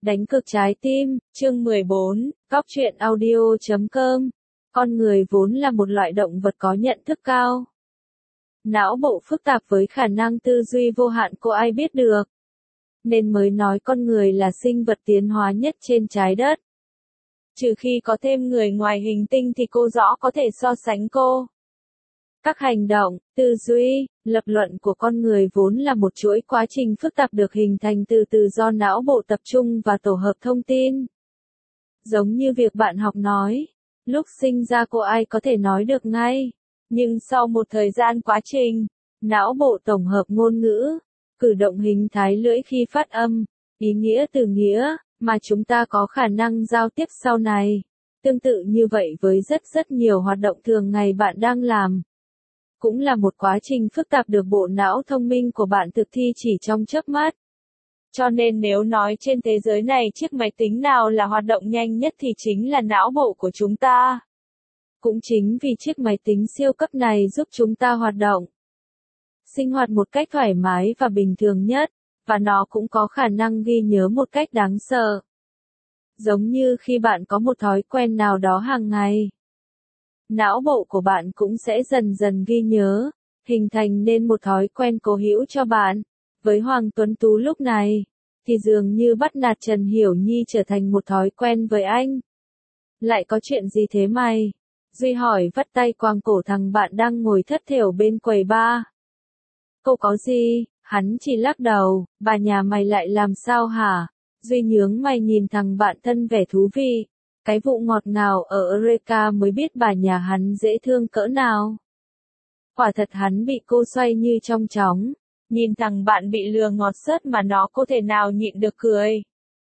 Đánh cực trái tim, chương 14, Góc truyện audio.com. Con người vốn là một loại động vật có nhận thức cao. Não bộ phức tạp với khả năng tư duy vô hạn của ai biết được. Nên mới nói con người là sinh vật tiến hóa nhất trên trái đất. Trừ khi có thêm người ngoài hành tinh thì cô rõ có thể so sánh cô. Các hành động, tư duy, lập luận của con người vốn là một chuỗi quá trình phức tạp được hình thành từ do não bộ tập trung và tổ hợp thông tin. Giống như việc bạn học nói, lúc sinh ra cô ai có thể nói được ngay, nhưng sau một thời gian quá trình, não bộ tổng hợp ngôn ngữ, cử động hình thái lưỡi khi phát âm, ý nghĩa từ nghĩa, mà chúng ta có khả năng giao tiếp sau này. Tương tự như vậy với rất nhiều hoạt động thường ngày bạn đang làm. Cũng là một quá trình phức tạp được bộ não thông minh của bạn thực thi chỉ trong chớp mắt. Cho nên nếu nói trên thế giới này chiếc máy tính nào là hoạt động nhanh nhất thì chính là não bộ của chúng ta. Cũng chính vì chiếc máy tính siêu cấp này giúp chúng ta hoạt động, sinh hoạt một cách thoải mái và bình thường nhất, và nó cũng có khả năng ghi nhớ một cách đáng sợ. Giống như khi bạn có một thói quen nào đó hàng ngày, não bộ của bạn cũng sẽ dần dần ghi nhớ, hình thành nên một thói quen cố hữu cho bạn. Với Hoàng Tuấn Tú lúc này, thì dường như bắt nạt Trần Hiểu Nhi trở thành một thói quen với anh. Lại có chuyện gì thế mày? Duy hỏi vắt tay quàng cổ thằng bạn đang ngồi thất thểu bên quầy bar. Cô có gì? Hắn chỉ lắc đầu, bà nhà mày lại làm sao hả? Duy nhướng mày nhìn thằng bạn thân vẻ thú vị. Cái vụ ngọt ngào ở Eureka mới biết bà nhà hắn dễ thương cỡ nào. Quả thật hắn bị cô xoay như trong chóng. Nhìn thằng bạn bị lừa ngọt sớt mà nó có thể nào nhịn được cười.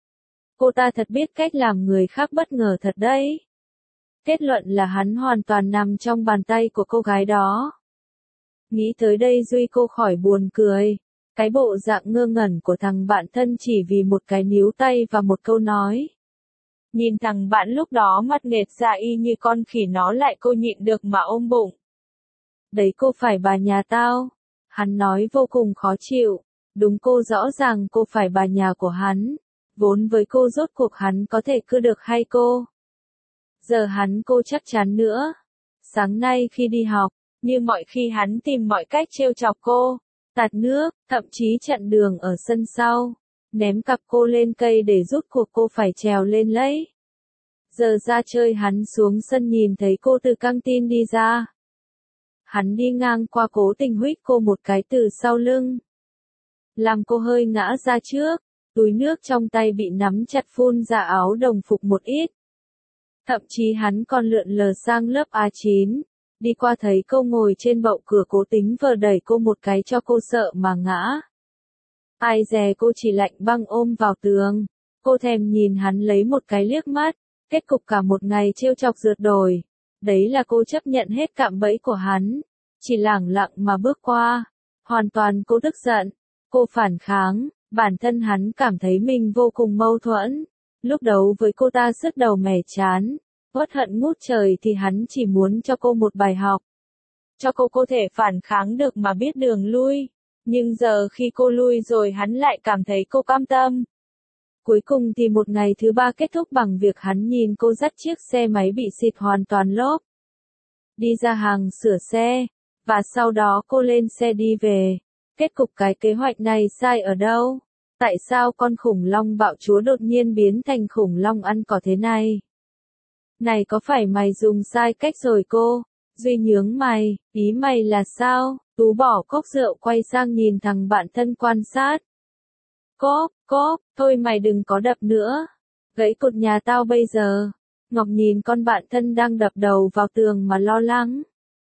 Cô ta thật biết cách làm người khác bất ngờ thật đấy. Kết luận là hắn hoàn toàn nằm trong bàn tay của cô gái đó. Nghĩ tới đây Duy cô khỏi buồn cười. Cái bộ dạng ngơ ngẩn của thằng bạn thân chỉ vì một cái níu tay và một câu nói. Nhìn thằng bạn lúc đó mắt nghệt ra y như con khỉ nó lại cô nhịn được mà ôm bụng. Đấy cô phải bà nhà tao. Hắn nói vô cùng khó chịu. Đúng cô rõ ràng cô phải bà nhà của hắn. Vốn với cô rốt cuộc hắn có thể cưa được hay cô? Giờ hắn cô chắc chắn nữa. Sáng nay khi đi học, như mọi khi hắn tìm mọi cách trêu chọc cô. Tạt nước, thậm chí chặn đường ở sân sau. Ném cặp cô lên cây để rút cuộc cô phải trèo lên lấy. Giờ ra chơi hắn xuống sân nhìn thấy cô từ căng tin đi ra. Hắn đi ngang qua cố tình huých cô một cái từ sau lưng. Làm cô hơi ngã ra trước, túi nước trong tay bị nắm chặt phun ra áo đồng phục một ít. Thậm chí hắn còn lượn lờ sang lớp A9, đi qua thấy cô ngồi trên bậu cửa cố tính vờ đẩy cô một cái cho cô sợ mà ngã. Ai dè cô chỉ lạnh băng ôm vào tường, cô thèm nhìn hắn lấy một cái liếc mắt, kết cục cả một ngày trêu chọc rượt đồi. Đấy là cô chấp nhận hết cạm bẫy của hắn, chỉ lẳng lặng mà bước qua. Hoàn toàn cô tức giận, cô phản kháng, bản thân hắn cảm thấy mình vô cùng mâu thuẫn. Lúc đấu với cô ta sứt đầu mẻ chán, uất hận ngút trời thì hắn chỉ muốn cho cô một bài học. Cho cô có thể phản kháng được mà biết đường lui. Nhưng giờ khi cô lui rồi hắn lại cảm thấy cô cam tâm. Cuối cùng thì một ngày thứ ba kết thúc bằng việc hắn nhìn cô dắt chiếc xe máy bị xịt hoàn toàn lốp. Đi ra hàng sửa xe, và sau đó cô lên xe đi về. Kết cục cái kế hoạch này sai ở đâu? Tại sao con khủng long bạo chúa đột nhiên biến thành khủng long ăn cỏ thế này? Này có phải mày dùng sai cách rồi cô? Duy nhướng mày, ý mày là sao? Tú bỏ cốc rượu quay sang nhìn thằng bạn thân quan sát. Cốp, thôi mày đừng có đập nữa. Gãy cột nhà tao bây giờ. Ngọc nhìn con bạn thân đang đập đầu vào tường mà lo lắng.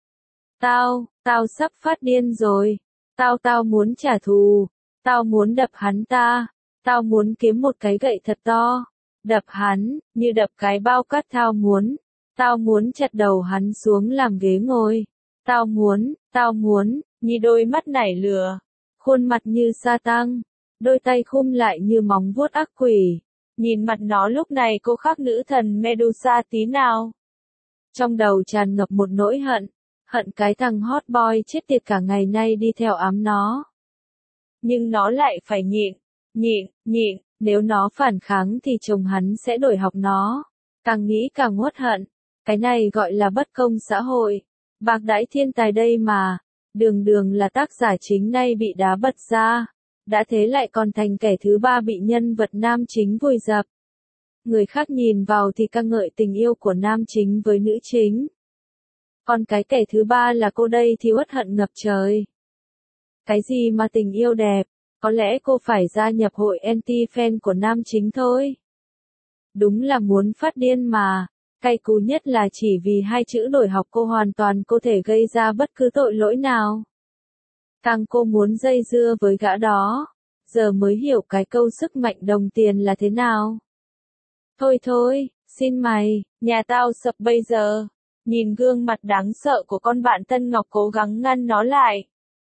Tao sắp phát điên rồi. Tao muốn trả thù. Tao muốn đập hắn ta. Tao muốn kiếm một cái gậy thật to. Đập hắn, như đập cái bao cát Tao muốn chặt đầu hắn xuống làm ghế ngồi. Tao muốn, như đôi mắt nảy lửa. Khuôn mặt như sa tăng. Đôi tay khum lại như móng vuốt ác quỷ. Nhìn mặt nó lúc này cô khác nữ thần Medusa tí nào. Trong đầu tràn ngập một nỗi hận cái thằng hot boy chết tiệt cả ngày nay đi theo ám nó. Nhưng nó lại phải nhịn, Nếu nó phản kháng thì chồng hắn sẽ đổi học nó. Càng nghĩ càng uất hận. Cái này gọi là bất công xã hội. Bạc đãi thiên tài đây mà. Đường Đường là tác giả chính nay bị đá bật ra. Đã thế lại còn thành kẻ thứ ba bị nhân vật nam chính vùi dập. Người khác nhìn vào thì ca ngợi tình yêu của nam chính với nữ chính. Còn cái kẻ thứ ba là cô đây thì uất hận ngập trời. Cái gì mà tình yêu đẹp, có lẽ cô phải gia nhập hội anti-fan của nam chính thôi. Đúng là muốn phát điên mà, cay cú nhất là chỉ vì hai chữ đổi học cô hoàn toàn có thể gây ra bất cứ tội lỗi nào. Càng cô muốn dây dưa với gã đó, giờ mới hiểu cái câu sức mạnh đồng tiền là thế nào. Thôi thôi, xin mày, nhà tao sập bây giờ. Nhìn gương mặt đáng sợ của con bạn Tân Ngọc cố gắng ngăn nó lại.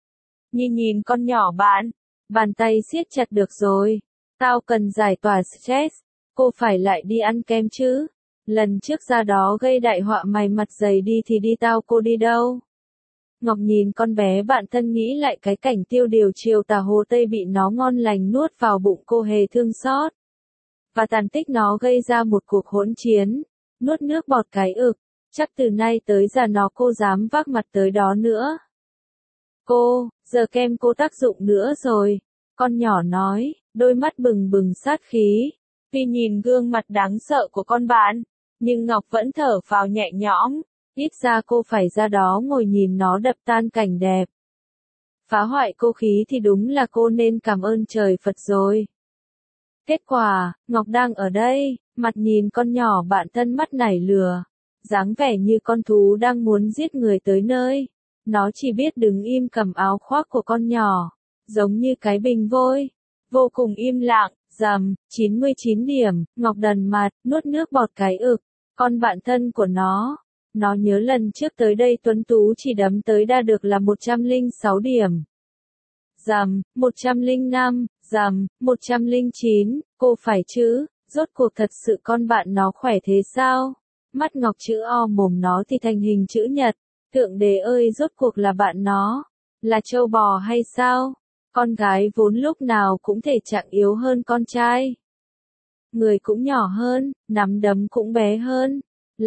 Nhìn con nhỏ bạn, bàn tay siết chặt được rồi. Tao cần giải tỏa stress, cô phải lại đi ăn kem chứ. Lần trước ra đó gây đại họa mày mặt dày đi thì đi tao cô đi đâu. Ngọc nhìn con bé bạn thân nghĩ lại cái cảnh tiêu điều chiều tà hồ Tây bị nó ngon lành nuốt vào bụng cô hề thương xót. Và tàn tích nó gây ra một cuộc hỗn chiến, nuốt nước bọt cái ực. Chắc từ nay tới giờ nó cô dám vác mặt tới đó nữa. Cô, giờ kem cô tác dụng nữa rồi. Con nhỏ nói, đôi mắt bừng bừng sát khí. Vì nhìn gương mặt đáng sợ của con bạn, nhưng Ngọc vẫn thở phào nhẹ nhõm. Ít ra cô phải ra đó ngồi nhìn nó đập tan cảnh đẹp. Phá hoại cô khí thì đúng là cô nên cảm ơn trời Phật rồi. Kết quả, Ngọc đang ở đây, mặt nhìn con nhỏ bạn thân mắt nảy lửa. Dáng vẻ như con thú đang muốn giết người tới nơi. Nó chỉ biết đứng im cầm áo khoác của con nhỏ. Giống như cái bình vôi. Vô cùng im lặng, rầm, 99 điểm, Ngọc đần mặt, nuốt nước bọt cái ực. Con bạn thân của nó. Nó nhớ lần trước tới đây Tuấn Tú chỉ đấm tới đa được là 106 điểm. Rầm, 105, rầm, 109, cô phải chứ, rốt cuộc thật sự con bạn nó khỏe thế sao? Mắt Ngọc chữ O mồm nó thì thành hình chữ nhật. Thượng đế ơi rốt cuộc là bạn nó. Là trâu bò hay sao? Con gái vốn lúc nào cũng thể trạng yếu hơn con trai. Người cũng nhỏ hơn, nắm đấm cũng bé hơn.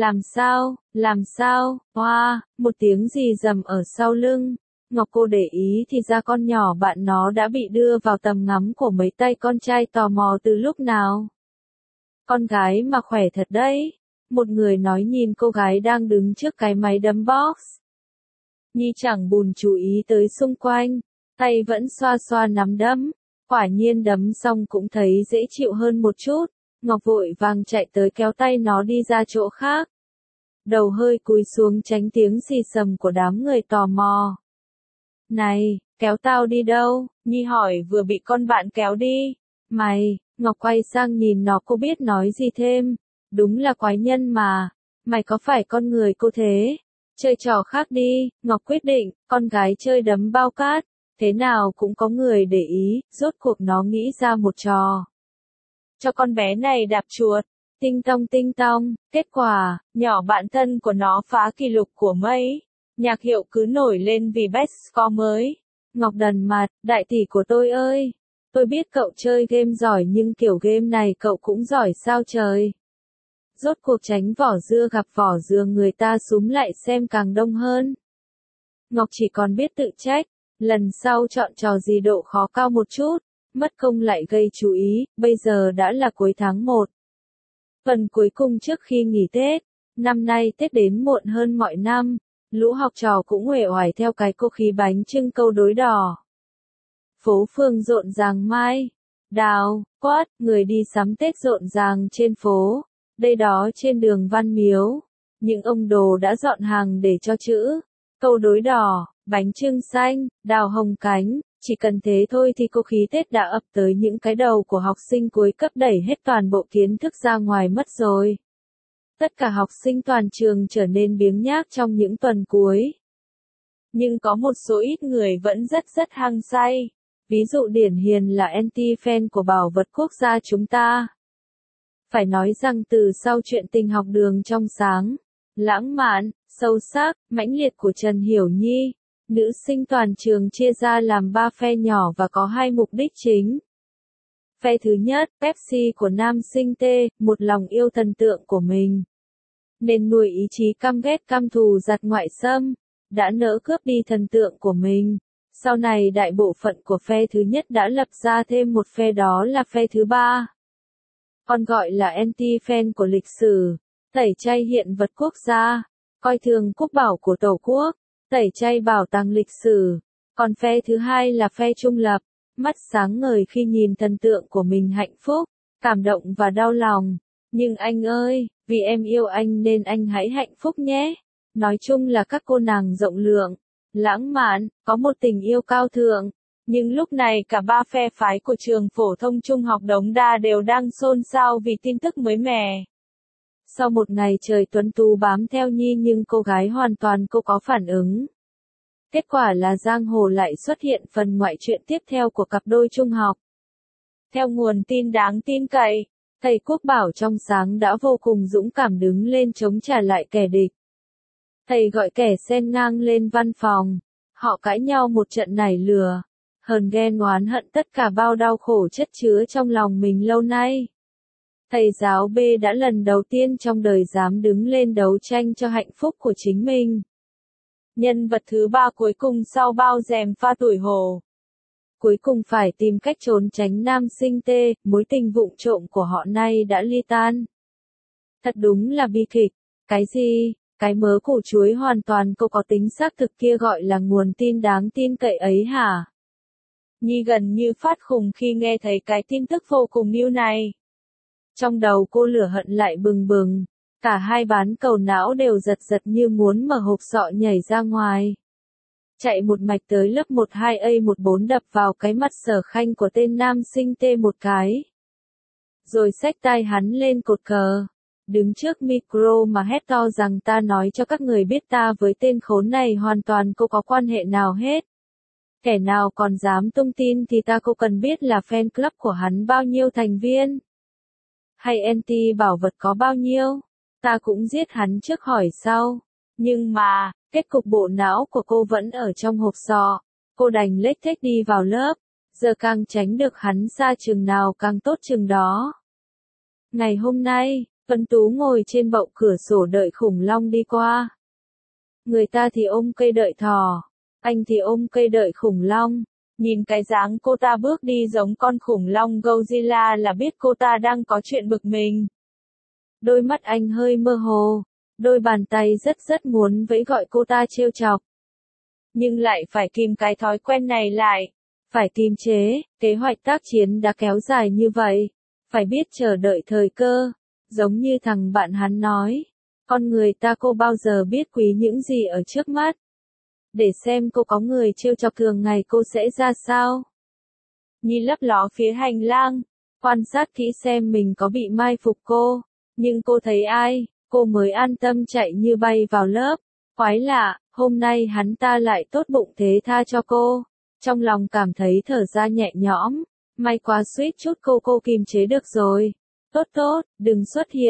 Làm sao, hoa, một tiếng gì rầm ở sau lưng. Ngọc cô để ý thì ra con nhỏ bạn nó đã bị đưa vào tầm ngắm của mấy tay con trai tò mò từ lúc nào. Con gái mà khỏe thật đấy. Một người nói nhìn cô gái đang đứng trước cái máy đấm box. Nhi chẳng buồn chú ý tới xung quanh, tay vẫn xoa xoa nắm đấm. Quả nhiên đấm xong cũng thấy dễ chịu hơn một chút. Ngọc vội vàng chạy tới kéo tay nó đi ra chỗ khác. Đầu hơi cúi xuống tránh tiếng xì xầm của đám người tò mò. Này, kéo tao đi đâu? Nhi hỏi vừa bị con bạn kéo đi. Mày, Ngọc quay sang nhìn nó cô biết nói gì thêm. Đúng là quái nhân mà. Mày có phải con người cô thế? Chơi trò khác đi, Ngọc quyết định, con gái chơi đấm bao cát. Thế nào cũng có người để ý, rốt cuộc nó nghĩ ra một trò. Cho con bé này đạp chuột. Tinh tong, kết quả, nhỏ bạn thân của nó phá kỷ lục của mấy. Nhạc hiệu cứ nổi lên vì best score mới. Ngọc đần mặt, đại tỷ của tôi ơi. Tôi biết cậu chơi game giỏi nhưng kiểu game này cậu cũng giỏi sao trời. Rốt cuộc tránh vỏ dưa gặp vỏ dừa người ta súm lại xem càng đông hơn. Ngọc chỉ còn biết tự trách. Lần sau chọn trò gì độ khó cao một chút. Mất công lại gây chú ý, bây giờ đã là cuối tháng 1. Phần cuối cùng trước khi nghỉ Tết. Năm nay Tết đến muộn hơn mọi năm. Lũ học trò cũng uể oải theo cái cô khí bánh chưng câu đối đỏ. Phố phường rộn ràng mai. Đào, quát, người đi sắm Tết rộn ràng trên phố. Đây đó trên đường Văn Miếu. Những ông đồ đã dọn hàng để cho chữ. Câu đối đỏ, bánh chưng xanh, đào hồng cánh. Chỉ cần thế thôi thì cô khí Tết đã ập tới những cái đầu của học sinh cuối cấp đẩy hết toàn bộ kiến thức ra ngoài mất rồi. Tất cả học sinh toàn trường trở nên biếng nhác trong những tuần cuối. Nhưng có một số ít người vẫn rất hăng say. Ví dụ điển hình là anti-fan của bảo vật quốc gia chúng ta. Phải nói rằng từ sau chuyện tình học đường trong sáng, lãng mạn, sâu sắc, mãnh liệt của Trần Hiểu Nhi, nữ sinh toàn trường chia ra làm 3 phe nhỏ và có 2 mục đích chính. Phe thứ nhất, Pepsi của nam sinh T, một lòng yêu thần tượng của mình. Nên nuôi ý chí căm ghét căm thù giặc ngoại xâm, đã nỡ cướp đi thần tượng của mình. Sau này đại bộ phận của phe thứ nhất đã lập ra thêm một phe, đó là phe thứ ba. Còn gọi là anti-fan của lịch sử, tẩy chay hiện vật quốc gia, coi thường quốc bảo của Tổ quốc, tẩy chay bảo tàng lịch sử. Còn phe thứ hai là phe trung lập, mắt sáng ngời khi nhìn thần tượng của mình hạnh phúc, cảm động và đau lòng. Nhưng anh ơi, vì em yêu anh nên anh hãy hạnh phúc nhé. Nói chung là các cô nàng rộng lượng, lãng mạn, có một tình yêu cao thượng. Nhưng lúc này cả ba phe phái của trường phổ thông trung học Đống Đa đều đang xôn xao vì tin tức mới mẻ. Sau một ngày trời tuấn tú bám theo Nhi nhưng cô gái hoàn toàn không có phản ứng. Kết quả là giang hồ lại xuất hiện phần ngoại truyện tiếp theo của cặp đôi trung học. Theo nguồn tin đáng tin cậy, thầy Quốc Bảo trong sáng đã vô cùng dũng cảm đứng lên chống trả lại kẻ địch. Thầy gọi kẻ xen ngang lên văn phòng. Họ cãi nhau một trận nảy lửa. Hờn ghen oán hận tất cả bao đau khổ chất chứa trong lòng mình lâu nay. Thầy giáo B đã lần đầu tiên trong đời dám đứng lên đấu tranh cho hạnh phúc của chính mình. Nhân vật thứ ba cuối cùng sau bao rèm pha tuổi hồ. Cuối cùng phải tìm cách trốn tránh nam sinh T, mối tình vụng trộm của họ nay đã ly tan. Thật đúng là bi kịch. Cái gì? Cái mớ củ chuối hoàn toàn không có tính xác thực kia gọi là nguồn tin đáng tin cậy ấy hả? Nhi gần như phát khùng khi nghe thấy cái tin tức vô cùng new này. Trong đầu cô lửa hận lại bừng bừng, cả hai bán cầu não đều giật giật như muốn mở hộp sọ nhảy ra ngoài. Chạy một mạch tới lớp 12A14 đập vào cái mặt Sở Khanh của tên nam sinh T một cái. Rồi xách tai hắn lên cột cờ. Đứng trước micro mà hét to rằng ta nói cho các người biết ta với tên khốn này hoàn toàn không có quan hệ nào hết. Kẻ nào còn dám tung tin thì ta không cần biết là fan club của hắn bao nhiêu thành viên. Hay anti bảo vật có bao nhiêu. Ta cũng giết hắn trước hỏi sau. Nhưng mà, kết cục bộ não của cô vẫn ở trong hộp sọ. Cô đành lết thết đi vào lớp. Giờ càng tránh được hắn xa chừng nào càng tốt chừng đó. Ngày hôm nay, Tuấn Tú ngồi trên bậu cửa sổ đợi khủng long đi qua. Người ta thì ôm cây đợi thỏ, anh thì ôm cây đợi khủng long. Nhìn cái dáng cô ta bước đi giống con khủng long Godzilla là biết cô ta đang có chuyện bực mình. Đôi mắt anh hơi mơ hồ, đôi bàn tay rất muốn vẫy gọi cô ta trêu chọc. Nhưng lại phải kìm cái thói quen này lại, phải kiềm chế, kế hoạch tác chiến đã kéo dài như vậy, phải biết chờ đợi thời cơ. Giống như thằng bạn hắn nói, con người ta cô bao giờ biết quý những gì ở trước mắt. Để xem cô có người trêu chọc thường ngày cô sẽ ra sao. Nhi lấp ló phía hành lang, quan sát kỹ xem mình có bị mai phục cô, nhưng cô thấy ai, cô mới an tâm chạy như bay vào lớp. Quái lạ, hôm nay hắn ta lại tốt bụng thế tha cho cô. Trong lòng cảm thấy thở ra nhẹ nhõm, may quá suýt chút cô kìm chế được rồi. Tốt, đừng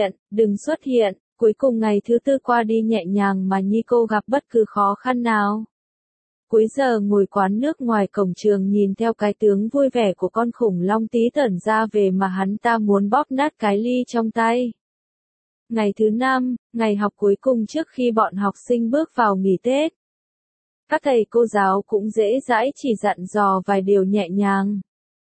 xuất hiện, cuối cùng ngày thứ tư qua đi nhẹ nhàng mà Nhi cô gặp bất cứ khó khăn nào. Cuối giờ ngồi quán nước ngoài cổng trường nhìn theo cái tướng vui vẻ của con khủng long tí tởn ra về mà hắn ta muốn bóp nát cái ly trong tay. Ngày thứ 5, ngày học cuối cùng trước khi bọn học sinh bước vào nghỉ Tết. Các thầy cô giáo cũng dễ dãi chỉ dặn dò vài điều nhẹ nhàng.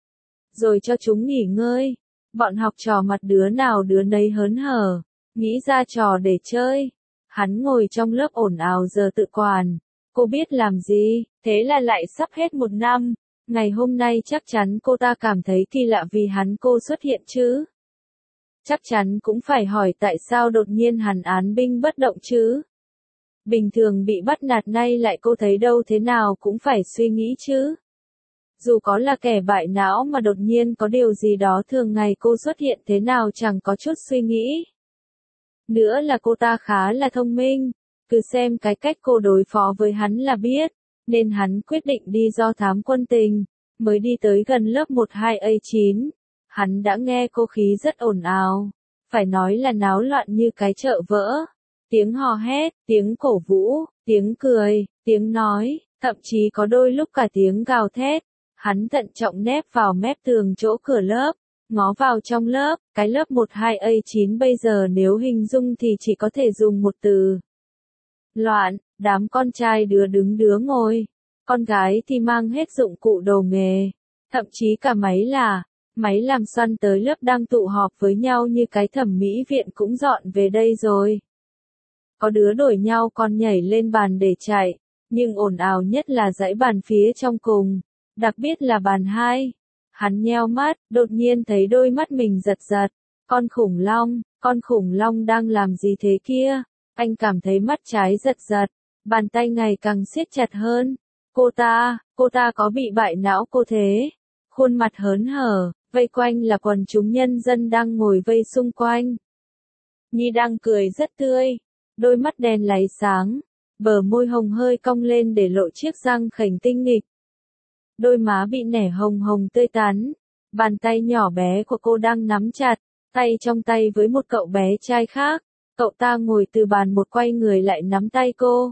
Rồi cho chúng nghỉ ngơi. Bọn học trò mặt đứa nào đứa nấy hớn hở, nghĩ ra trò để chơi. Hắn ngồi trong lớp ồn ào giờ tự quản. Cô biết làm gì, thế là lại sắp hết một năm. Ngày hôm nay chắc chắn cô ta cảm thấy kỳ lạ vì hắn cô xuất hiện chứ. Chắc chắn cũng phải hỏi tại sao đột nhiên hắn án binh bất động chứ. Bình thường bị bắt nạt nay lại cô thấy đâu thế nào cũng phải suy nghĩ chứ. Dù có là kẻ bại não mà đột nhiên có điều gì đó thường ngày cô xuất hiện thế nào chẳng có chút suy nghĩ. Nữa là cô ta khá là thông minh, cứ xem cái cách cô đối phó với hắn là biết, nên hắn quyết định đi do thám quân tình, mới đi tới gần lớp 12A9. Hắn đã nghe cô khí rất ồn ào, phải nói là náo loạn như cái chợ vỡ. Tiếng hò hét, tiếng cổ vũ, tiếng cười, tiếng nói, thậm chí có đôi lúc cả tiếng gào thét. Hắn thận trọng nép vào mép tường chỗ cửa lớp, ngó vào trong lớp, cái lớp 12A9 bây giờ nếu hình dung thì chỉ có thể dùng một từ. Loạn, đám con trai đứa đứng đứa ngồi, con gái thì mang hết dụng cụ đồ nghề, thậm chí cả máy làm xoăn tới lớp đang tụ họp với nhau như cái thẩm mỹ viện cũng dọn về đây rồi. Có đứa đổi nhau con nhảy lên bàn để chạy, nhưng ồn ào nhất là dãy bàn phía trong cùng, đặc biệt là bàn 2. Hắn nheo mắt, đột nhiên thấy đôi mắt mình giật giật. Con khủng long đang làm gì thế kia? Anh cảm thấy mắt trái giật giật, bàn tay ngày càng siết chặt hơn. Cô ta có bị bại não cô thế? Khuôn mặt hớn hở, vây quanh là quần chúng nhân dân đang ngồi vây xung quanh. Nhi đang cười rất tươi, đôi mắt đen láy sáng, bờ môi hồng hơi cong lên để lộ chiếc răng khểnh tinh nghịch. Đôi má bị nẻ hồng hồng tươi tắn, bàn tay nhỏ bé của cô đang nắm chặt, tay trong tay với một cậu bé trai khác. Cậu ta ngồi từ bàn một quay người lại nắm tay cô.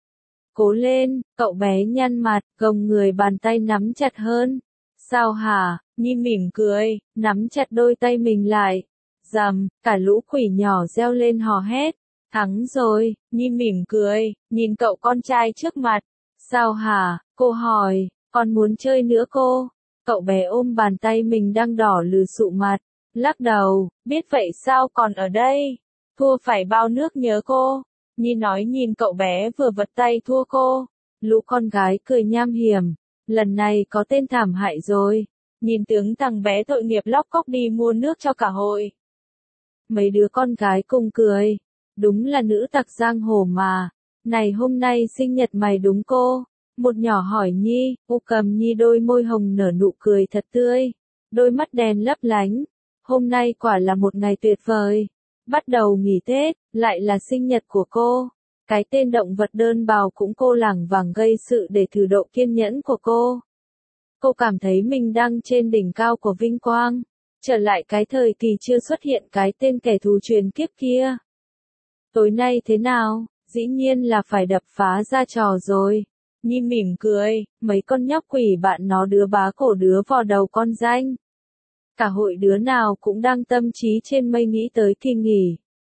Cố lên, cậu bé nhăn mặt, gồng người bàn tay nắm chặt hơn. Sao hả? Nhi mỉm cười, nắm chặt đôi tay mình lại. Rầm, cả lũ quỷ nhỏ reo lên hò hét. Thắng rồi, Nhi mỉm cười, nhìn cậu con trai trước mặt. Sao hả? Cô hỏi, con muốn chơi nữa cô? Cậu bé ôm bàn tay mình đang đỏ lừ sụ mặt, lắc đầu, biết vậy sao còn ở đây? Thua phải bao nước nhớ cô. Nhi nói nhìn cậu bé vừa vật tay thua cô. Lũ con gái cười nham hiểm. Lần này có tên thảm hại rồi. Nhìn tướng thằng bé tội nghiệp lóc cóc đi mua nước cho cả hội. Mấy đứa con gái cùng cười. Đúng là nữ tặc giang hồ mà. Này hôm nay sinh nhật mày đúng cô? Một nhỏ hỏi Nhi, cầm Nhi đôi môi hồng nở nụ cười thật tươi. Đôi mắt đen lấp lánh. Hôm nay quả là một ngày tuyệt vời. Bắt đầu nghỉ Tết, lại là sinh nhật của cô. Cái tên động vật đơn bào cũng cô lảng vảng gây sự để thử độ kiên nhẫn của cô. Cô cảm thấy mình đang trên đỉnh cao của vinh quang. Trở lại cái thời kỳ chưa xuất hiện cái tên kẻ thù truyền kiếp kia. Tối nay thế nào? Dĩ nhiên là phải đập phá ra trò rồi. Nhi mỉm cười, mấy con nhóc quỷ bạn nó đứa bá cổ đứa vò đầu con danh. Cả hội đứa nào cũng đang tâm trí trên mây nghĩ tới kỳ nghỉ.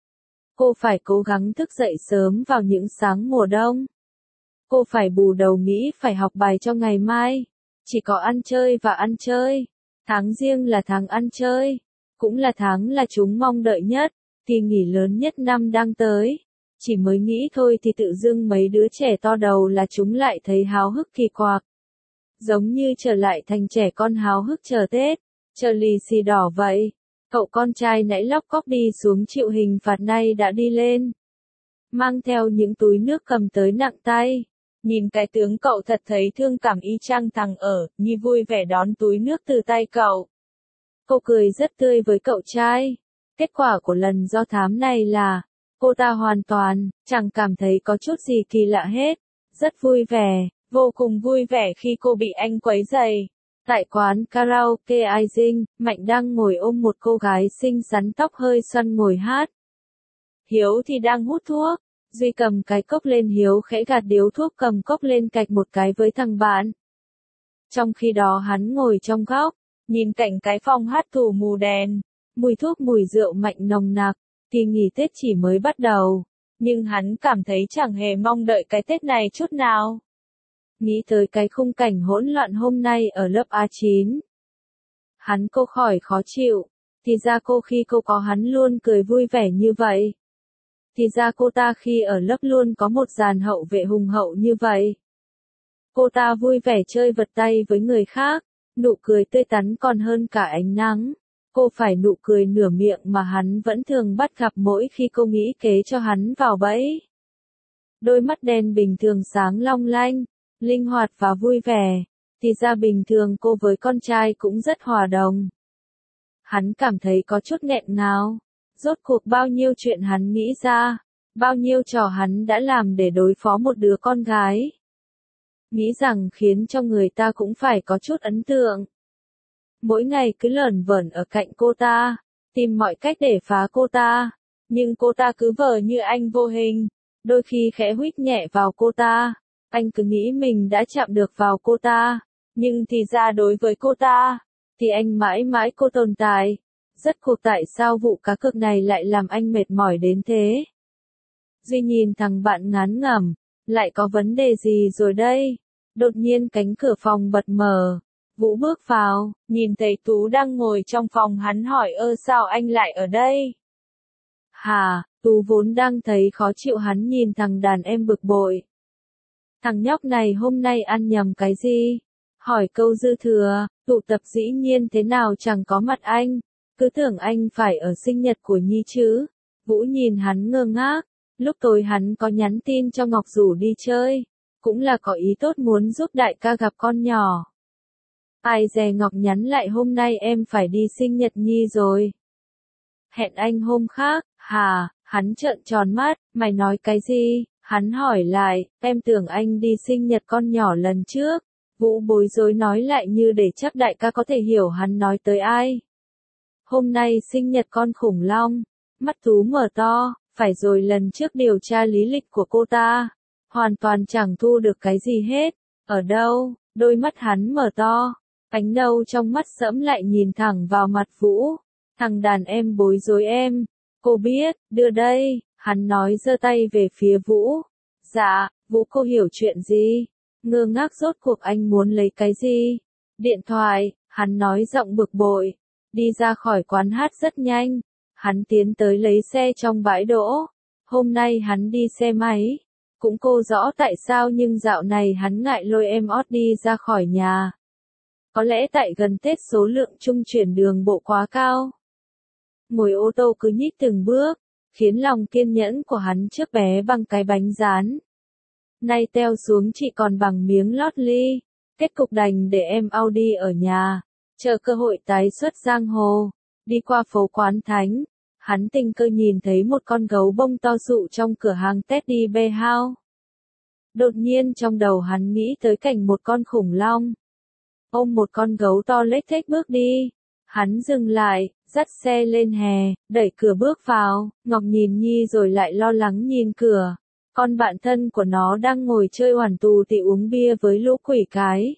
Cô phải cố gắng thức dậy sớm vào những sáng mùa đông. Cô phải bù đầu nghĩ phải học bài cho ngày mai. Chỉ có ăn chơi và ăn chơi. Tháng Giêng là tháng ăn chơi. Cũng là tháng là chúng mong đợi nhất. Kỳ nghỉ lớn nhất năm đang tới. Chỉ mới nghĩ thôi thì tự dưng mấy đứa trẻ to đầu là chúng lại thấy háo hức kỳ quặc. Giống như trở lại thành trẻ con háo hức chờ Tết. Chờ lì xì đỏ vậy. Cậu con trai nãy lóc cóc đi xuống chịu hình phạt nay đã đi lên. Mang theo những túi nước cầm tới nặng tay. Nhìn cái tướng cậu thật thấy thương cảm y chang thằng ở, Nhi vui vẻ đón túi nước từ tay cậu. Cô cười rất tươi với cậu trai. Kết quả của lần do thám này là, cô ta hoàn toàn, chẳng cảm thấy có chút gì kỳ lạ hết. Rất vui vẻ, vô cùng vui vẻ khi cô bị anh quấy rầy. Tại quán karaoke Ai Dinh, Mạnh đang ngồi ôm một cô gái xinh xắn tóc hơi xoăn ngồi hát. Hiếu thì đang hút thuốc. Duy cầm cái cốc lên Hiếu khẽ gạt điếu thuốc cầm cốc lên cạch một cái với thằng bạn. Trong khi đó hắn ngồi trong góc, nhìn cảnh cái phòng hát tù mù đèn, mùi thuốc mùi rượu Mạnh nồng nặc, kỳ nghỉ Tết chỉ mới bắt đầu. Nhưng hắn cảm thấy chẳng hề mong đợi cái Tết này chút nào. Nghĩ tới cái khung cảnh hỗn loạn hôm nay ở lớp A9. Hắn cô khỏi khó chịu, thì ra cô khi cô có hắn luôn cười vui vẻ như vậy. Thì ra cô ta khi ở lớp luôn có một dàn hậu vệ hùng hậu như vậy. Cô ta vui vẻ chơi vật tay với người khác, nụ cười tươi tắn còn hơn cả ánh nắng. Cô phải nụ cười nửa miệng mà hắn vẫn thường bắt gặp mỗi khi cô nghĩ kế cho hắn vào bẫy. Đôi mắt đen bình thường sáng long lanh, linh hoạt và vui vẻ. Thì ra bình thường cô với con trai cũng rất hòa đồng. Hắn cảm thấy có chút nghẹn ngào. Rốt cuộc bao nhiêu chuyện hắn nghĩ ra, bao nhiêu trò hắn đã làm để đối phó một đứa con gái. Nghĩ rằng khiến cho người ta cũng phải có chút ấn tượng. Mỗi ngày cứ lởn vởn ở cạnh cô ta, tìm mọi cách để phá cô ta. Nhưng cô ta cứ vờ như anh vô hình, đôi khi khẽ huýt nhẹ vào cô ta. Anh cứ nghĩ mình đã chạm được vào cô ta, nhưng thì ra đối với cô ta, thì anh mãi mãi cô tồn tại. Rốt cuộc tại sao vụ cá cược này lại làm anh mệt mỏi đến thế? Duy nhìn thằng bạn ngán ngẩm, lại có vấn đề gì rồi đây? Đột nhiên cánh cửa phòng bật mở. Vũ bước vào, nhìn thấy Tú đang ngồi trong phòng, hắn hỏi sao anh lại ở đây? Hả, Tú vốn đang thấy khó chịu, hắn nhìn thằng đàn em bực bội. Thằng nhóc này hôm nay ăn nhầm cái gì? Hỏi câu dư thừa, tụ tập dĩ nhiên thế nào chẳng có mặt anh, cứ tưởng anh phải ở sinh nhật của Nhi chứ. Vũ nhìn hắn ngơ ngác, lúc tối hắn có nhắn tin cho Ngọc rủ đi chơi, cũng là có ý tốt muốn giúp đại ca gặp con nhỏ. Ai dè Ngọc nhắn lại hôm nay em phải đi sinh nhật Nhi rồi. Hẹn anh hôm khác, hả, hắn trợn tròn mắt, mày nói cái gì? Hắn hỏi lại, em tưởng anh đi sinh nhật con nhỏ lần trước. Vũ bối rối nói lại như để chắc đại ca có thể hiểu hắn nói tới ai. Hôm nay sinh nhật con khủng long. Mắt Tú mở to, phải rồi, lần trước điều tra lý lịch của cô ta, hoàn toàn chẳng thu được cái gì hết. Ở đâu? Đôi mắt hắn mở to, ánh nâu trong mắt sẫm lại nhìn thẳng vào mặt Vũ. Thằng đàn em bối rối em. Cô biết, đưa đây, hắn nói giơ tay về phía Vũ. Dạ, Vũ cô hiểu chuyện gì? Ngơ ngác rốt cuộc anh muốn lấy cái gì? Điện thoại, hắn nói giọng bực bội. Đi ra khỏi quán hát rất nhanh. Hắn tiến tới lấy xe trong bãi đỗ. Hôm nay hắn đi xe máy. Cũng cô rõ tại sao nhưng dạo này hắn ngại lôi em ót đi ra khỏi nhà. Có lẽ tại gần Tết số lượng trung chuyển đường bộ quá cao. Ngồi ô tô cứ nhích từng bước, khiến lòng kiên nhẫn của hắn trước bé bằng cái bánh rán. Nay teo xuống chỉ còn bằng miếng lót ly. Kết cục đành để em Audi ở nhà, chờ cơ hội tái xuất giang hồ. Đi qua phố Quán Thánh, hắn tình cờ nhìn thấy một con gấu bông to dụ trong cửa hàng Teddy Bear House. Đột nhiên trong đầu hắn nghĩ tới cảnh một con khủng long ôm một con gấu to lếch thếch bước đi. Hắn dừng lại, dắt xe lên hè, đẩy cửa bước vào. Ngọc nhìn Nhi rồi lại lo lắng nhìn cửa. Con bạn thân của nó đang ngồi chơi hoàn tù tị uống bia với lũ quỷ cái.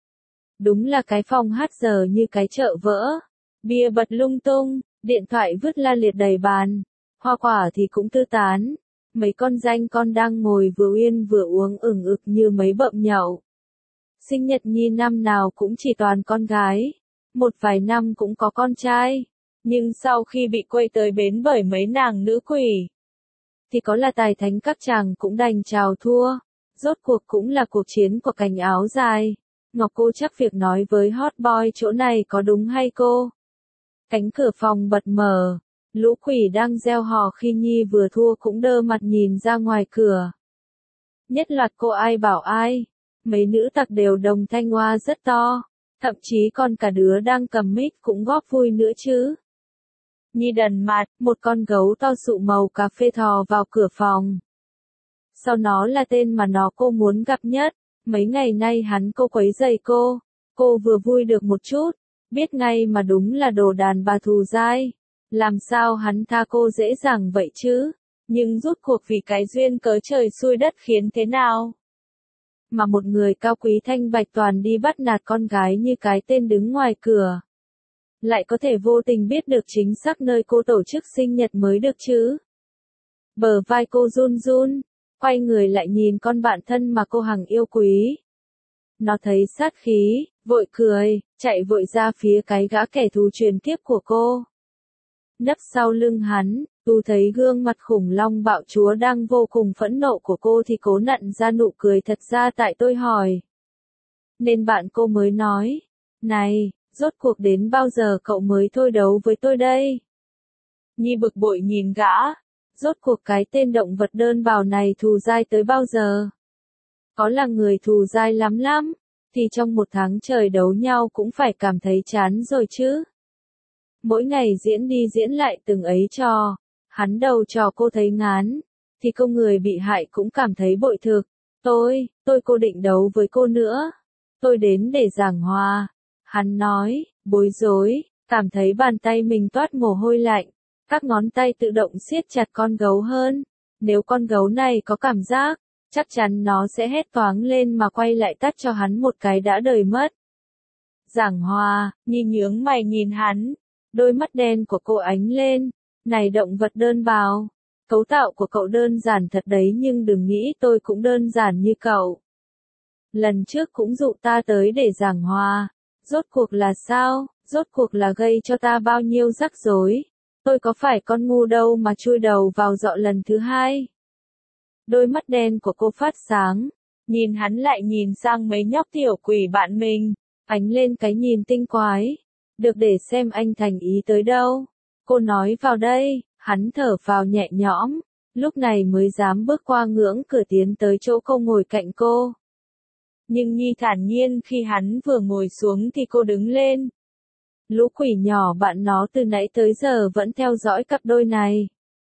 Đúng là cái phòng hát giờ như cái chợ vỡ. Bia bật lung tung, điện thoại vứt la liệt đầy bàn. Hoa quả thì cũng tư tán. Mấy con danh con đang ngồi vừa uyên vừa uống ửng ực như mấy bợm nhậu. Sinh nhật Nhi năm nào cũng chỉ toàn con gái. Một vài năm cũng có con trai. Nhưng sau khi bị quây tới bến bởi mấy nàng nữ quỷ, thì có là tài thánh các chàng cũng đành chào thua. Rốt cuộc cũng là cuộc chiến của cành áo dài. Ngọc cô chắc việc nói với hot boy chỗ này có đúng hay cô? Cánh cửa phòng bật mở. Lũ quỷ đang reo hò khi Nhi vừa thua cũng đơ mặt nhìn ra ngoài cửa. Nhất loạt cô ai bảo ai. Mấy nữ tặc đều đồng thanh hoa rất to. Thậm chí còn cả đứa đang cầm mic cũng góp vui nữa chứ. Nhi đần mặt, một con gấu to sụ màu cà phê thò vào cửa phòng. Sau nó là tên mà cô muốn gặp nhất. Mấy ngày nay hắn quấy rầy cô. Cô vừa vui được một chút. Biết ngay mà đúng là đồ đàn bà thù dai. Làm sao hắn tha cô dễ dàng vậy chứ? Nhưng rốt cuộc vì cái duyên cớ trời xui đất khiến thế nào? Mà một người cao quý thanh bạch toàn đi bắt nạt con gái như cái tên đứng ngoài cửa. Lại có thể vô tình biết được chính xác nơi cô tổ chức sinh nhật mới được chứ? Bờ vai cô run run, quay người lại nhìn con bạn thân mà cô hằng yêu quý. Nó thấy sát khí, vội cười, chạy vội ra phía cái gã kẻ thù truyền kiếp của cô. Nấp sau lưng hắn, Tú thấy gương mặt khủng long bạo chúa đang vô cùng phẫn nộ của cô thì cố nặn ra nụ cười. Thật ra tại tôi hỏi, nên bạn cô mới nói, này, rốt cuộc đến bao giờ cậu mới thôi đấu với tôi đây? Nhi bực bội nhìn gã, rốt cuộc cái tên động vật đơn bào này thù dai tới bao giờ? Có là người thù dai lắm lắm, thì trong một tháng trời đấu nhau cũng phải cảm thấy chán rồi chứ. Mỗi ngày diễn đi diễn lại từng ấy trò, hắn đầu trò cô thấy ngán, thì cô người bị hại cũng cảm thấy bội thực. Cô định đấu với cô nữa. Tôi đến để giảng hòa. Hắn nói, bối rối, cảm thấy bàn tay mình toát mồ hôi lạnh. Các ngón tay tự động siết chặt con gấu hơn. Nếu con gấu này có cảm giác, chắc chắn nó sẽ hét toáng lên mà quay lại tát cho hắn một cái đã đời mất. Giảng Hòa, Nhi nhướng mày nhìn hắn. Đôi mắt đen của cô ánh lên. Này động vật đơn bào. Cấu tạo của cậu đơn giản thật đấy nhưng đừng nghĩ tôi cũng đơn giản như cậu. Lần trước cũng dụ ta tới để giảng hòa. Rốt cuộc là sao? Rốt cuộc là gây cho ta bao nhiêu rắc rối? Tôi có phải con ngu đâu mà chui đầu vào dọ lần thứ hai? Đôi mắt đen của cô phát sáng. Nhìn hắn lại nhìn sang mấy nhóc tiểu quỷ bạn mình. Ánh lên cái nhìn tinh quái. Được để xem anh thành ý tới đâu. Cô nói vào đây. Hắn thở phào nhẹ nhõm. Lúc này mới dám bước qua ngưỡng cửa tiến tới chỗ cô ngồi cạnh cô. Nhưng Nhi thản nhiên khi hắn vừa ngồi xuống thì cô đứng lên. Lũ quỷ nhỏ bạn nó từ nãy tới giờ vẫn theo dõi cặp đôi này.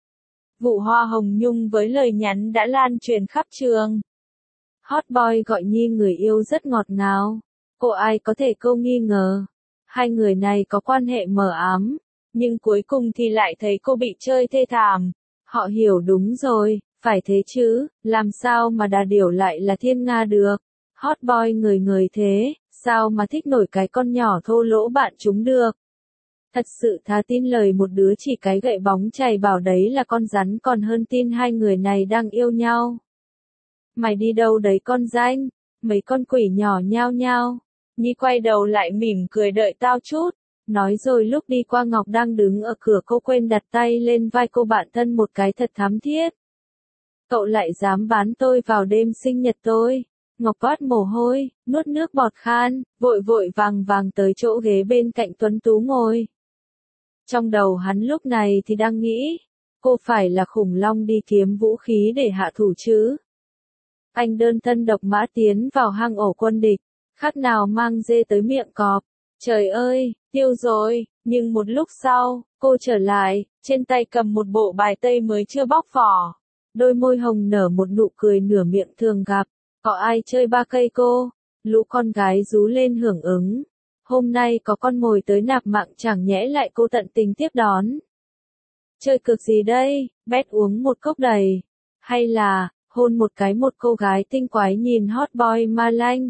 Vụ hoa hồng nhung với lời nhắn đã lan truyền khắp trường. Hot boy gọi Nhi người yêu rất ngọt ngào. Cô ai có thể câu nghi ngờ. Hai người này có quan hệ mờ ám. Nhưng cuối cùng thì lại thấy cô bị chơi thê thảm. Họ hiểu đúng rồi, phải thế chứ, làm sao mà đà điểu lại là thiên nga được. Hot boy người người thế, sao mà thích nổi cái con nhỏ thô lỗ bạn chúng được. Thật sự thà tin lời một đứa chỉ cái gậy bóng chày bảo đấy là con rắn còn hơn tin hai người này đang yêu nhau. Mày đi đâu đấy con danh? Mấy con quỷ nhỏ nhao nhao. Nhi quay đầu lại mỉm cười đợi tao chút. Nói rồi lúc đi qua Ngọc đang đứng ở cửa cô quên đặt tay lên vai cô bạn thân một cái thật thắm thiết. Cậu lại dám bán tôi vào đêm sinh nhật tôi. Ngọc toát mồ hôi, nuốt nước bọt khan, vội vội vàng vàng tới chỗ ghế bên cạnh Tuấn Tú ngồi. Trong đầu hắn lúc này thì đang nghĩ, cô phải là khủng long đi kiếm vũ khí để hạ thủ chứ. Anh đơn thân độc mã tiến vào hang ổ quân địch, khác nào mang dê tới miệng cọp. Trời ơi, tiêu rồi, nhưng một lúc sau, cô trở lại, trên tay cầm một bộ bài tây mới chưa bóc vỏ. Đôi môi hồng nở một nụ cười nửa miệng thường gặp, có ai chơi ba cây cô? Lũ con gái rú lên hưởng ứng. Hôm nay có con mồi tới nạp mạng chẳng nhẽ lại cô tận tình tiếp đón. Chơi cược gì đây, bét uống một cốc đầy. Hay là, hôn một cái một cô gái tinh quái nhìn hot boy ma lanh.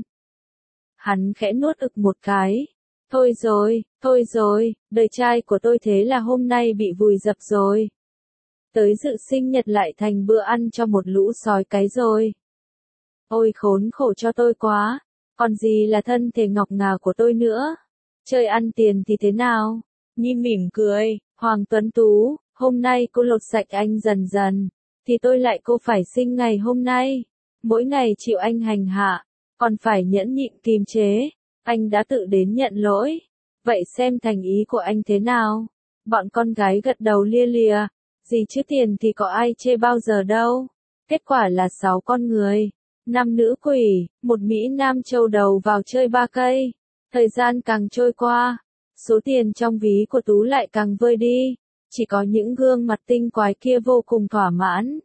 Hắn khẽ nuốt ực một cái. Thôi rồi, đời trai của tôi thế là hôm nay bị vùi dập rồi. Tới dự sinh nhật lại thành bữa ăn cho một lũ sói cái rồi. Ôi khốn khổ cho tôi quá, còn gì là thân thể ngọc ngà của tôi nữa. Chơi ăn tiền thì thế nào? Nhi mỉm cười, Hoàng Tuấn Tú, hôm nay cô lột sạch anh dần dần, thì tôi lại cô phải sinh ngày hôm nay. Mỗi ngày chịu anh hành hạ, còn phải nhẫn nhịn kìm chế. Anh đã tự đến nhận lỗi. Vậy xem thành ý của anh thế nào? Bọn con gái gật đầu lia lịa. Gì chứ tiền thì có ai chê bao giờ đâu. Kết quả là 6 con người. 5 nữ quỷ, một Mỹ Nam châu đầu vào chơi ba cây. Thời gian càng trôi qua. Số tiền trong ví của Tú lại càng vơi đi. Chỉ có những gương mặt tinh quái kia vô cùng thỏa mãn.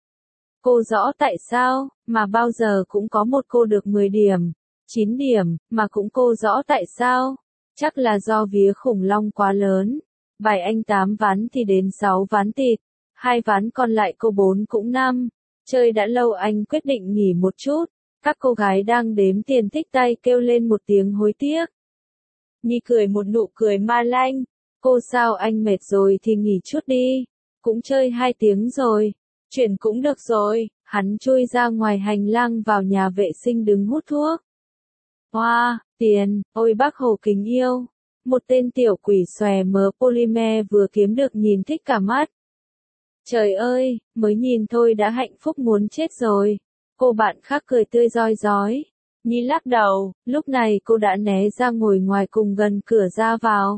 Cô rõ tại sao, mà bao giờ cũng có một cô được 10 điểm. 9 điểm, mà cũng cô rõ tại sao. Chắc là do vía khủng long quá lớn. Bài anh 8 ván thì đến 6 ván tịt. 2 ván còn lại cô 4 cũng 5. Chơi đã lâu anh quyết định nghỉ một chút. Các cô gái đang đếm tiền thích tay kêu lên một tiếng hối tiếc. Nhi cười một nụ cười ma lanh. Cô sao anh mệt rồi thì nghỉ chút đi. Cũng chơi 2 tiếng rồi. Chuyển cũng được rồi. Hắn chui ra ngoài hành lang vào nhà vệ sinh đứng hút thuốc. Hoa, tiền, ôi bác Hồ kính yêu. Một tên tiểu quỷ xòe mớ polymer vừa kiếm được nhìn thích cả mắt. Trời ơi, mới nhìn thôi đã hạnh phúc muốn chết rồi. Cô bạn khác cười tươi rói rói. Nhi lắc đầu, lúc này cô đã né ra ngồi ngoài cùng gần cửa ra vào.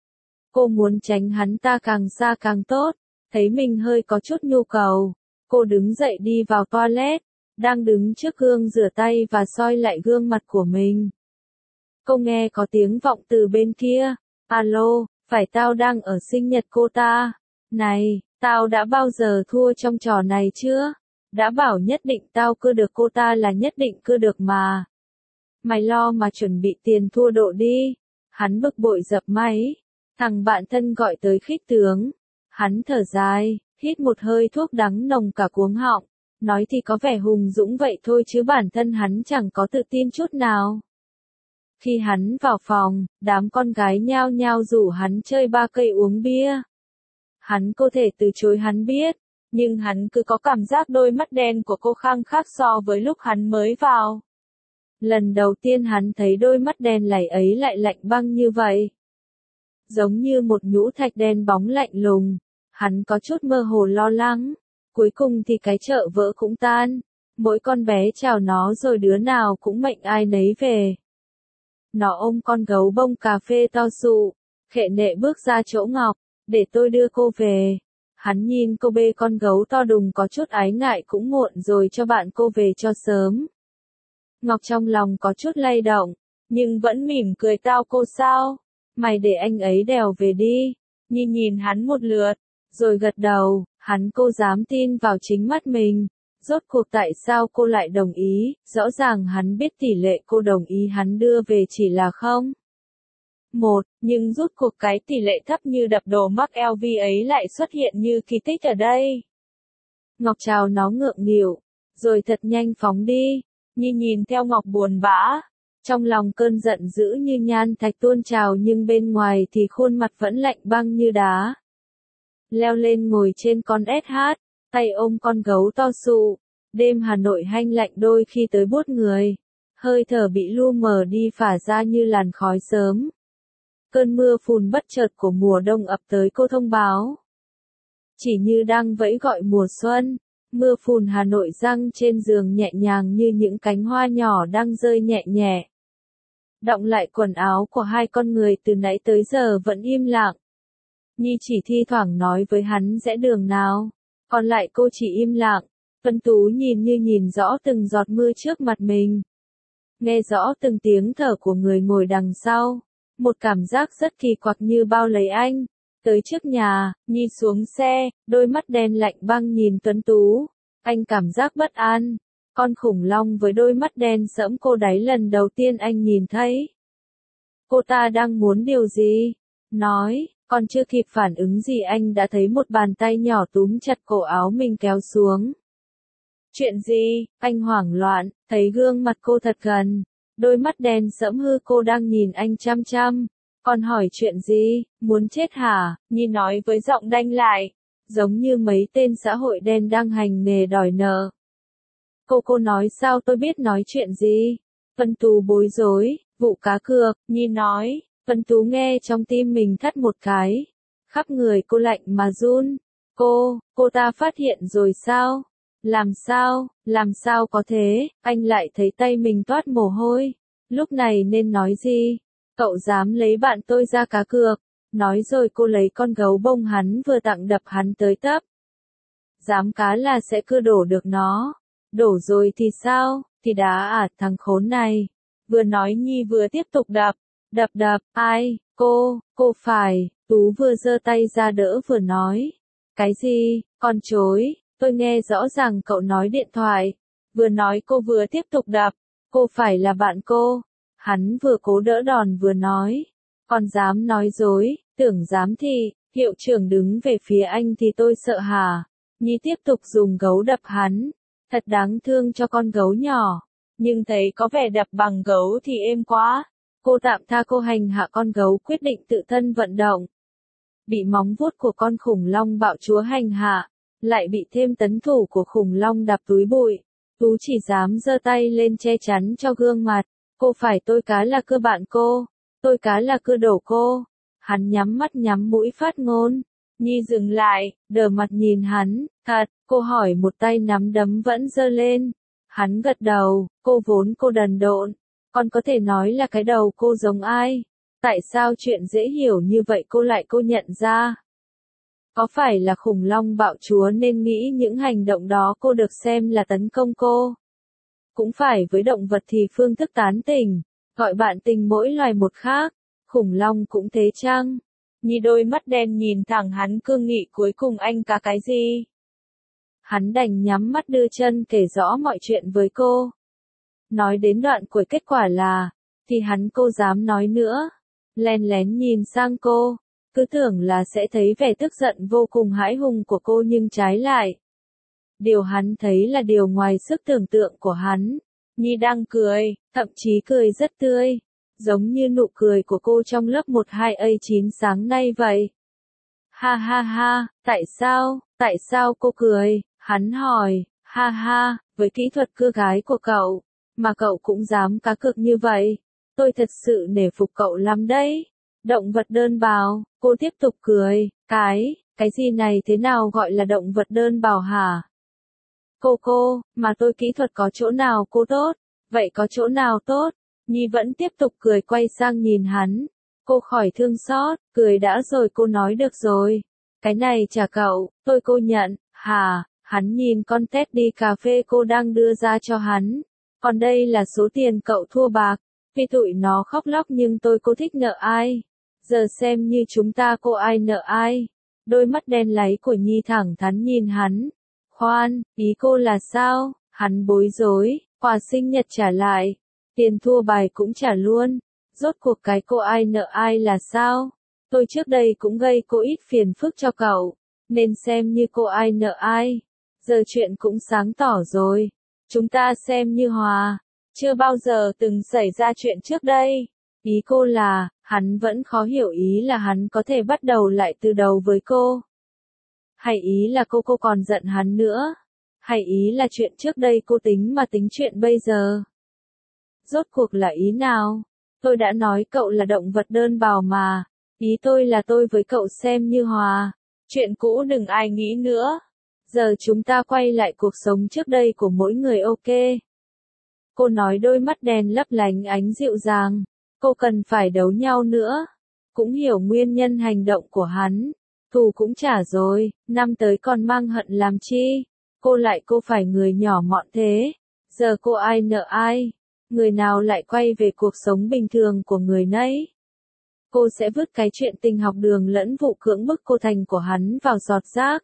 Cô muốn tránh hắn ta càng xa càng tốt. Thấy mình hơi có chút nhu cầu. Cô đứng dậy đi vào toilet. Đang đứng trước gương rửa tay và soi lại gương mặt của mình. Cô nghe có tiếng vọng từ bên kia. Alo, phải tao đang ở sinh nhật cô ta. Này, tao đã bao giờ thua trong trò này chưa? Đã bảo nhất định tao cưa được cô ta là nhất định cưa được mà. Mày lo mà chuẩn bị tiền thua độ đi. Hắn bực bội dập máy. Thằng bạn thân gọi tới khích tướng. Hắn thở dài, hít một hơi thuốc đắng nồng cả cuống họng. Nói thì có vẻ hùng dũng vậy thôi chứ bản thân hắn chẳng có tự tin chút nào. Khi hắn vào phòng, đám con gái nhao nhao rủ hắn chơi ba cây uống bia. Hắn có thể từ chối hắn biết, nhưng hắn cứ có cảm giác đôi mắt đen của cô Khang khác so với lúc hắn mới vào. Lần đầu tiên hắn thấy đôi mắt đen lầy ấy lại lạnh băng như vậy. Giống như một nhũ thạch đen bóng lạnh lùng, hắn có chút mơ hồ lo lắng. Cuối cùng thì cái chợ vỡ cũng tan, mỗi con bé chào nó rồi đứa nào cũng mệnh ai nấy về. Nó ôm con gấu bông cà phê to sụ, khệ nệ bước ra chỗ Ngọc, để tôi đưa cô về. Hắn nhìn cô bê con gấu to đùng có chút ái ngại cũng muộn rồi cho bạn cô về cho sớm. Ngọc trong lòng có chút lay động, nhưng vẫn mỉm cười tao cô sao, mày để anh ấy đèo về đi, nhìn hắn một lượt, rồi gật đầu, hắn cô dám tin vào chính mắt mình. Rốt cuộc tại sao cô lại đồng ý, rõ ràng hắn biết tỷ lệ cô đồng ý hắn đưa về chỉ là 0,1, nhưng rốt cuộc cái tỷ lệ thấp như đập đồ mắc LV ấy lại xuất hiện như kỳ tích ở đây. Ngọc chào nó ngượng nghịu, rồi thật nhanh phóng đi, nhìn theo Ngọc buồn bã, trong lòng cơn giận dữ như nhan thạch tuôn trào nhưng bên ngoài thì khuôn mặt vẫn lạnh băng như đá. Leo lên ngồi trên con SH, tay ôm con gấu to sụ, đêm Hà Nội hanh lạnh đôi khi tới buốt người, hơi thở bị lu mờ đi phả ra như làn khói sớm. Cơn mưa phùn bất chợt của mùa đông ập tới cô thông báo. Chỉ như đang vẫy gọi mùa xuân, mưa phùn Hà Nội giăng trên giường nhẹ nhàng như những cánh hoa nhỏ đang rơi nhẹ nhẹ. Đọng lại quần áo của hai con người từ nãy tới giờ vẫn im lặng. Nhi chỉ thi thoảng nói với hắn rẽ đường nào, còn lại cô chỉ im lặng. Vân Tú nhìn như nhìn rõ từng giọt mưa trước mặt mình. Nghe rõ từng tiếng thở của người ngồi đằng sau. Một cảm giác rất kỳ quặc như bao lấy anh. Tới trước nhà, Nhi xuống xe, đôi mắt đen lạnh băng nhìn Tuấn Tú. Anh cảm giác bất an. Con khủng long với đôi mắt đen sẫm cô đáy lần đầu tiên anh nhìn thấy. Cô ta đang muốn điều gì? Nói, còn chưa kịp phản ứng gì anh đã thấy một bàn tay nhỏ túm chặt cổ áo mình kéo xuống. Chuyện gì? Anh hoảng loạn, thấy gương mặt cô thật gần. Đôi mắt đen sẫm hư cô đang nhìn anh chăm chăm. Còn hỏi chuyện gì? Muốn chết hả? Nhi nói với giọng đanh lại. Giống như mấy tên xã hội đen đang hành nghề đòi nợ. Cô nói sao tôi biết nói chuyện gì? Vân Tú bối rối, vụ cá cược, Nhi nói. Vân Tú nghe trong tim mình thắt một cái. Khắp người cô lạnh mà run. Cô ta phát hiện rồi sao? Làm sao có thế? Anh lại thấy tay mình toát mồ hôi. Lúc này nên nói gì? Cậu dám lấy bạn tôi ra cá cược. Nói rồi cô lấy con gấu bông hắn vừa tặng đập hắn tới tấp. Dám cá là sẽ cưa đổ được nó. Đổ rồi thì sao? Thì đá à thằng khốn này. Vừa nói Nhi vừa tiếp tục đập. Đập, ai? Cô phải. Tú vừa giơ tay ra đỡ vừa nói. Cái gì? Con chối. Tôi nghe rõ ràng cậu nói điện thoại. Vừa nói cô vừa tiếp tục đập. Cô phải là bạn cô. Hắn vừa cố đỡ đòn vừa nói. Còn dám nói dối, tưởng dám thì, hiệu trưởng đứng về phía anh thì tôi sợ hả? Nhi tiếp tục dùng gấu đập hắn. Thật đáng thương cho con gấu nhỏ. Nhưng thấy có vẻ đập bằng gấu thì êm quá. Cô tạm tha cô hành hạ con gấu quyết định tự thân vận động. Bị móng vuốt của con khủng long bạo chúa hành hạ. Lại bị thêm tấn thủ của khủng long đạp túi bụi. Tú chỉ dám giơ tay lên che chắn cho gương mặt. Cô phải tôi cá là cưa bạn cô. Tôi cá là cưa đổ cô. Hắn nhắm mắt nhắm mũi phát ngôn. Nhi dừng lại, đờ mặt nhìn hắn. Thật, cô hỏi một tay nắm đấm vẫn giơ lên. Hắn gật đầu, cô đần độn. Còn có thể nói là cái đầu cô giống ai? Tại sao chuyện dễ hiểu như vậy cô nhận ra? Có phải là khủng long bạo chúa nên nghĩ những hành động đó cô được xem là tấn công cô? Cũng phải với động vật thì phương thức tán tỉnh, gọi bạn tình mỗi loài một khác, khủng long cũng thế chăng? Nhi đôi mắt đen nhìn thẳng hắn cương nghị cuối cùng anh cá cái gì? Hắn đành nhắm mắt đưa chân kể rõ mọi chuyện với cô. Nói đến đoạn cuối kết quả là, thì hắn cô dám nói nữa. Len lén nhìn sang cô, cứ tưởng là sẽ thấy vẻ tức giận vô cùng hãi hùng của cô nhưng trái lại. Điều hắn thấy là điều ngoài sức tưởng tượng của hắn. Nhi đang cười, thậm chí cười rất tươi. giống như nụ cười của cô trong lớp 12A9 sáng nay vậy. Ha ha ha, tại sao cô cười, hắn hỏi, ha ha, với kỹ thuật cưa gái của cậu, mà cậu cũng dám cá cược như vậy, tôi thật sự nể phục cậu lắm đấy. Động vật đơn bào, cô tiếp tục cười, cái gì này thế nào gọi là động vật đơn bào hả? Cô, mà tôi kỹ thuật có chỗ nào cô tốt, vậy có chỗ nào tốt? Nhi vẫn tiếp tục cười quay sang nhìn hắn. Cô khỏi thương xót, cười đã rồi cô nói được rồi. Cái này trả cậu, cô nhận, hả? Hắn nhìn con tét đi cà phê cô đang đưa ra cho hắn. Còn đây là số tiền cậu thua bạc. Vì tụi nó khóc lóc nhưng cô thích nợ ai? Giờ xem như chúng ta cô ai nợ ai? Đôi mắt đen láy của Nhi thẳng thắn nhìn hắn. Khoan, ý cô là sao? Hắn bối rối, quà sinh nhật trả lại. Tiền thua bài cũng trả luôn. Rốt cuộc cái cô ai nợ ai là sao? Tôi trước đây cũng gây cô ít phiền phức cho cậu, nên xem như cô ai nợ ai. Giờ chuyện cũng sáng tỏ rồi. Chúng ta xem như hòa. Chưa bao giờ từng xảy ra chuyện trước đây. Ý cô là, hắn vẫn khó hiểu ý là hắn có thể bắt đầu lại từ đầu với cô. Hay ý là cô còn giận hắn nữa. Hay ý là chuyện trước đây cô tính mà tính chuyện bây giờ. Rốt cuộc là ý nào? Tôi đã nói cậu là động vật đơn bào mà. Ý tôi là tôi với cậu xem như hòa. Chuyện cũ đừng ai nghĩ nữa. Giờ chúng ta quay lại cuộc sống trước đây của mỗi người ok. Cô nói đôi mắt đen lấp lánh ánh dịu dàng. Cô cần phải đấu nhau nữa. Cũng hiểu nguyên nhân hành động của hắn. Thù cũng trả rồi, năm tới còn mang hận làm chi. Cô phải người nhỏ mọn thế. Giờ cô ai nợ ai? Người nào lại quay về cuộc sống bình thường của người nấy? Cô sẽ vứt cái chuyện tình học đường lẫn vụ cưỡng bức cô thành của hắn vào giọt rác.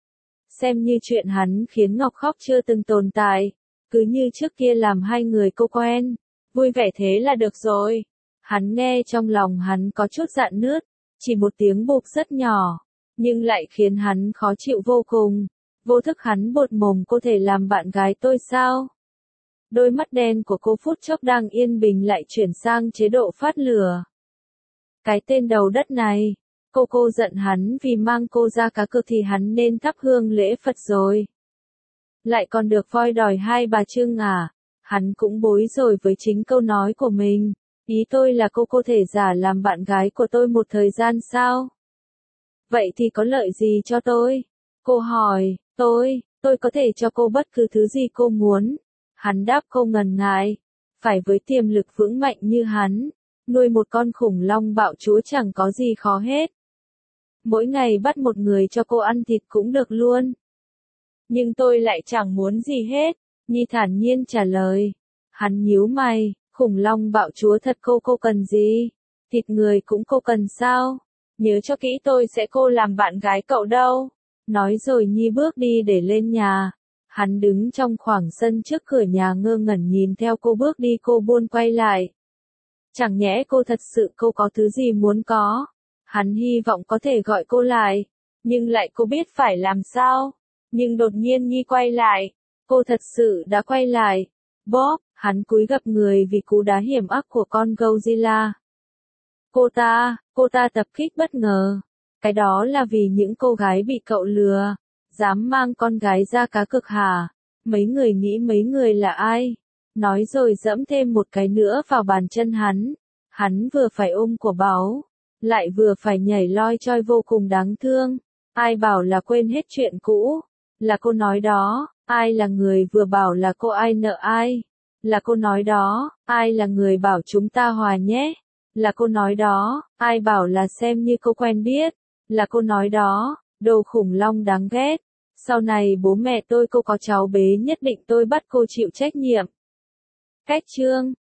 Xem như chuyện hắn khiến Ngọc khóc chưa từng tồn tại. Cứ như trước kia làm hai người cô quen. Vui vẻ thế là được rồi. Hắn nghe trong lòng hắn có chút dạn nứt. Chỉ một tiếng bụp rất nhỏ. Nhưng lại khiến hắn khó chịu vô cùng. Vô thức hắn bột mồm cô thể làm bạn gái tôi sao? Đôi mắt đen của cô phút chốc đang yên bình lại chuyển sang chế độ phát lửa. Cái tên đầu đất này. Cô giận hắn vì mang cô ra cá cược thì hắn nên thắp hương lễ Phật rồi. Lại còn được voi đòi hai bà Trưng à? Hắn cũng bối rồi với chính câu nói của mình. Ý tôi là cô thể giả làm bạn gái của tôi một thời gian sao? Vậy thì có lợi gì cho tôi? Cô hỏi, tôi có thể cho cô bất cứ thứ gì cô muốn. Hắn đáp cô ngần ngại. Phải với tiềm lực vững mạnh như hắn. Nuôi một con khủng long bạo chúa chẳng có gì khó hết. Mỗi ngày bắt một người cho cô ăn thịt cũng được luôn. Nhưng tôi lại chẳng muốn gì hết. Nhi thản nhiên trả lời. Hắn nhíu mày, khủng long bạo chúa thật cô cần gì? Thịt người cũng cô cần sao? Nhớ cho kỹ tôi sẽ làm bạn gái cậu đâu. Nói rồi Nhi bước đi để lên nhà. Hắn đứng trong khoảng sân trước cửa nhà ngơ ngẩn nhìn theo cô bước đi cô buôn quay lại. Chẳng nhẽ cô thật sự có thứ gì muốn có. Hắn hy vọng có thể gọi cô lại. Nhưng lại cô biết phải làm sao. Nhưng đột nhiên Nhi quay lại. Cô thật sự đã quay lại. Bob, hắn cúi gập người vì cú đá hiểm ác của con Godzilla. Cô ta tập kích bất ngờ. Cái đó là vì những cô gái bị cậu lừa. Dám mang con gái ra cá cược hả? Mấy người nghĩ mấy người là ai? Nói rồi dẫm thêm một cái nữa vào bàn chân hắn. Hắn vừa phải ôm của báu. Lại vừa phải nhảy loi choi vô cùng đáng thương. Ai bảo là quên hết chuyện cũ? Là cô nói đó. Ai là người vừa bảo là cô ai nợ ai? Là cô nói đó. Ai là người bảo chúng ta hòa nhé? Là cô nói đó. Ai bảo là xem như cô quen biết? Là cô nói đó. Đồ khủng long đáng ghét. Sau này bố mẹ tôi có cháu bế nhất định tôi bắt cô chịu trách nhiệm. Cách chương